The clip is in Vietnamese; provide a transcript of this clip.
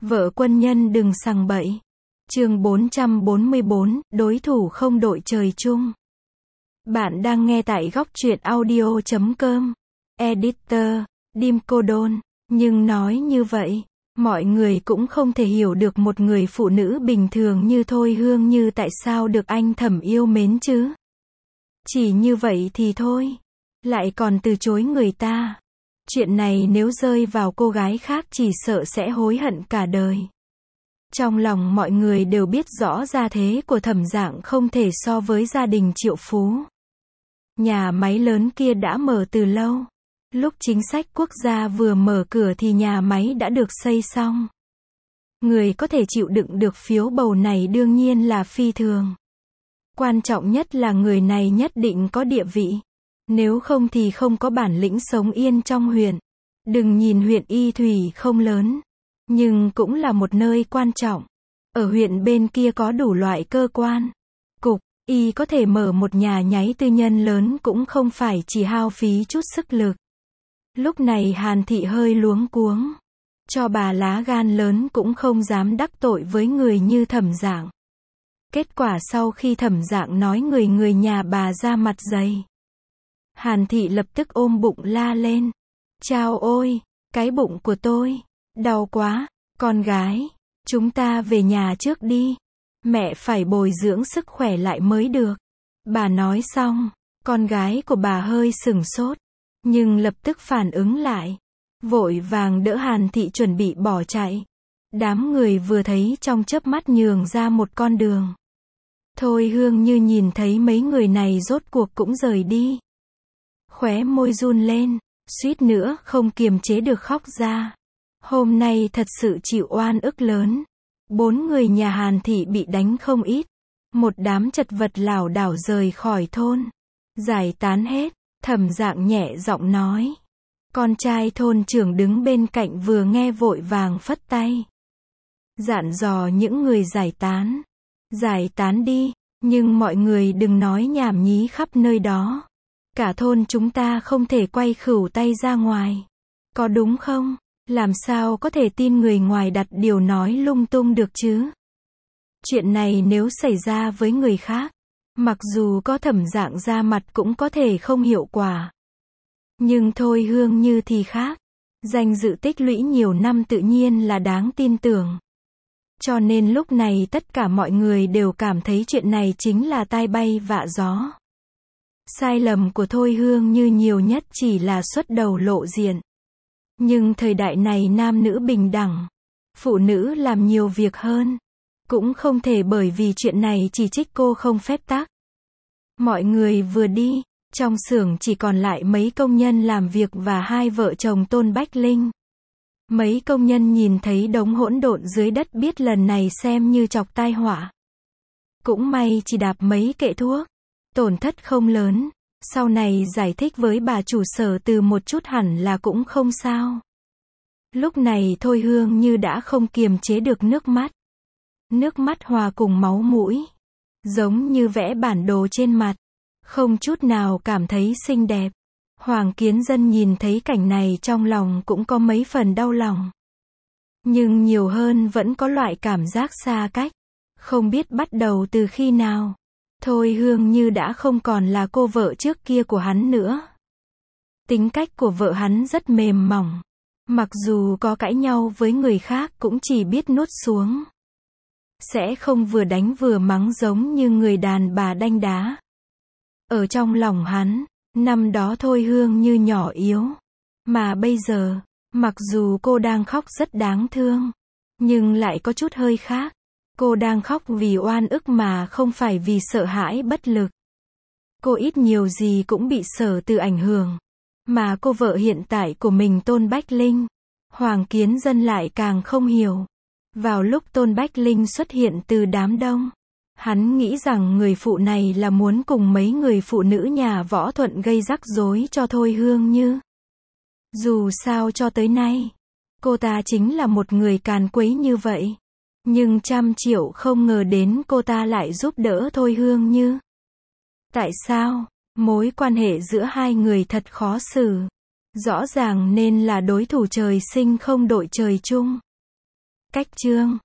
Vợ quân nhân đừng sằng bậy. Chương 444, đối thủ không đội trời chung. Bạn đang nghe tại góc truyện audio.com. Editor, Dim Cô Đôn. Nhưng nói như vậy, mọi người cũng không thể hiểu được một người phụ nữ bình thường như Thôi Hương Như tại sao được anh Thẩm yêu mến chứ. Chỉ như vậy thì thôi. Lại còn từ chối người ta. Chuyện này nếu rơi vào cô gái khác chỉ sợ sẽ hối hận cả đời. Trong lòng mọi người đều biết rõ gia thế của Thẩm Dạng không thể so với gia đình triệu phú. Nhà máy lớn kia đã mở từ lâu. Lúc chính sách quốc gia vừa mở cửa thì nhà máy đã được xây xong. Người có thể chịu đựng được phiếu bầu này đương nhiên là phi thường. Quan trọng nhất là người này nhất định có địa vị. Nếu không thì không có bản lĩnh sống yên trong huyện. Đừng nhìn huyện Y Thủy không lớn, nhưng cũng là một nơi quan trọng. Ở huyện bên kia có đủ loại cơ quan, cục, y có thể mở một nhà nháy tư nhân lớn cũng không phải chỉ hao phí chút sức lực. Lúc này Hàn Thị hơi luống cuống. Cho bà lá gan lớn cũng không dám đắc tội với người như Thẩm Dạng. Kết quả sau khi Thẩm Dạng nói người nhà bà ra mặt dày. Hàn Thị lập tức ôm bụng la lên. Chao ôi, cái bụng của tôi, đau quá, con gái, chúng ta về nhà trước đi. Mẹ phải bồi dưỡng sức khỏe lại mới được. Bà nói xong, con gái của bà hơi sửng sốt, nhưng lập tức phản ứng lại. Vội vàng đỡ Hàn Thị chuẩn bị bỏ chạy. Đám người vừa thấy trong chớp mắt nhường ra một con đường. Thôi Hương Như nhìn thấy mấy người này rốt cuộc cũng rời đi. Khóe môi run lên, suýt nữa không kiềm chế được khóc ra. Hôm nay thật sự chịu oan ức lớn. 4 người nhà Hàn Thị bị đánh không ít. Một đám chật vật lảo đảo rời khỏi thôn. Giải tán hết, Thẩm Dạng nhẹ giọng nói. Con trai thôn trưởng đứng bên cạnh vừa nghe vội vàng phất tay. Dặn dò những người giải tán. Giải tán đi, nhưng mọi người đừng nói nhảm nhí khắp nơi đó. Cả thôn chúng ta không thể quay khửu tay ra ngoài. Có đúng không? Làm sao có thể tin người ngoài đặt điều nói lung tung được chứ? Chuyện này nếu xảy ra với người khác, mặc dù có Thẩm Dạng ra mặt cũng có thể không hiệu quả. Nhưng Thôi Hương Như thì khác. Danh dự tích lũy nhiều năm tự nhiên là đáng tin tưởng. Cho nên lúc này tất cả mọi người đều cảm thấy chuyện này chính là tai bay vạ gió. Sai lầm của Thôi Hương Như nhiều nhất chỉ là xuất đầu lộ diện. Nhưng thời đại này nam nữ bình đẳng. Phụ nữ làm nhiều việc hơn. Cũng không thể bởi vì chuyện này chỉ trích cô không phép tắc. Mọi người vừa đi, trong xưởng chỉ còn lại mấy công nhân làm việc và hai vợ chồng Tôn Bách Linh. Mấy công nhân nhìn thấy đống hỗn độn dưới đất biết lần này xem như chọc tai họa. Cũng may chỉ đạp mấy kệ thuốc. Tổn thất không lớn. Sau này giải thích với bà chủ sở từ một chút hẳn là cũng không sao. Lúc này Thôi Hương Như đã không kiềm chế được nước mắt. Nước mắt hòa cùng máu mũi. Giống như vẽ bản đồ trên mặt. Không chút nào cảm thấy xinh đẹp. Hoàng Kiến Dân nhìn thấy cảnh này trong lòng cũng có mấy phần đau lòng. Nhưng nhiều hơn vẫn có loại cảm giác xa cách. Không biết bắt đầu từ khi nào. Thôi Hương Như đã không còn là cô vợ trước kia của hắn nữa. Tính cách của vợ hắn rất mềm mỏng. Mặc dù có cãi nhau với người khác cũng chỉ biết nuốt xuống. Sẽ không vừa đánh vừa mắng giống như người đàn bà đanh đá. Ở trong lòng hắn, năm đó Thôi Hương Như nhỏ yếu. Mà bây giờ, mặc dù cô đang khóc rất đáng thương, nhưng lại có chút hơi khác. Cô đang khóc vì oan ức mà không phải vì sợ hãi bất lực. Cô ít nhiều gì cũng bị Sở Từ ảnh hưởng. Mà cô vợ hiện tại của mình Tôn Bách Linh, Hoàng Kiến Dân lại càng không hiểu. Vào lúc Tôn Bách Linh xuất hiện từ đám đông, hắn nghĩ rằng người phụ này là muốn cùng mấy người phụ nữ nhà Võ Thuận gây rắc rối cho Thôi Hương Như. Dù sao cho tới nay, cô ta chính là một người càn quấy như vậy. Nhưng 100 triệu không ngờ đến cô ta lại giúp đỡ Thôi Hương Như. Tại sao? Mối quan hệ giữa hai người thật khó xử. Rõ ràng nên là đối thủ trời sinh không đội trời chung. Cách chương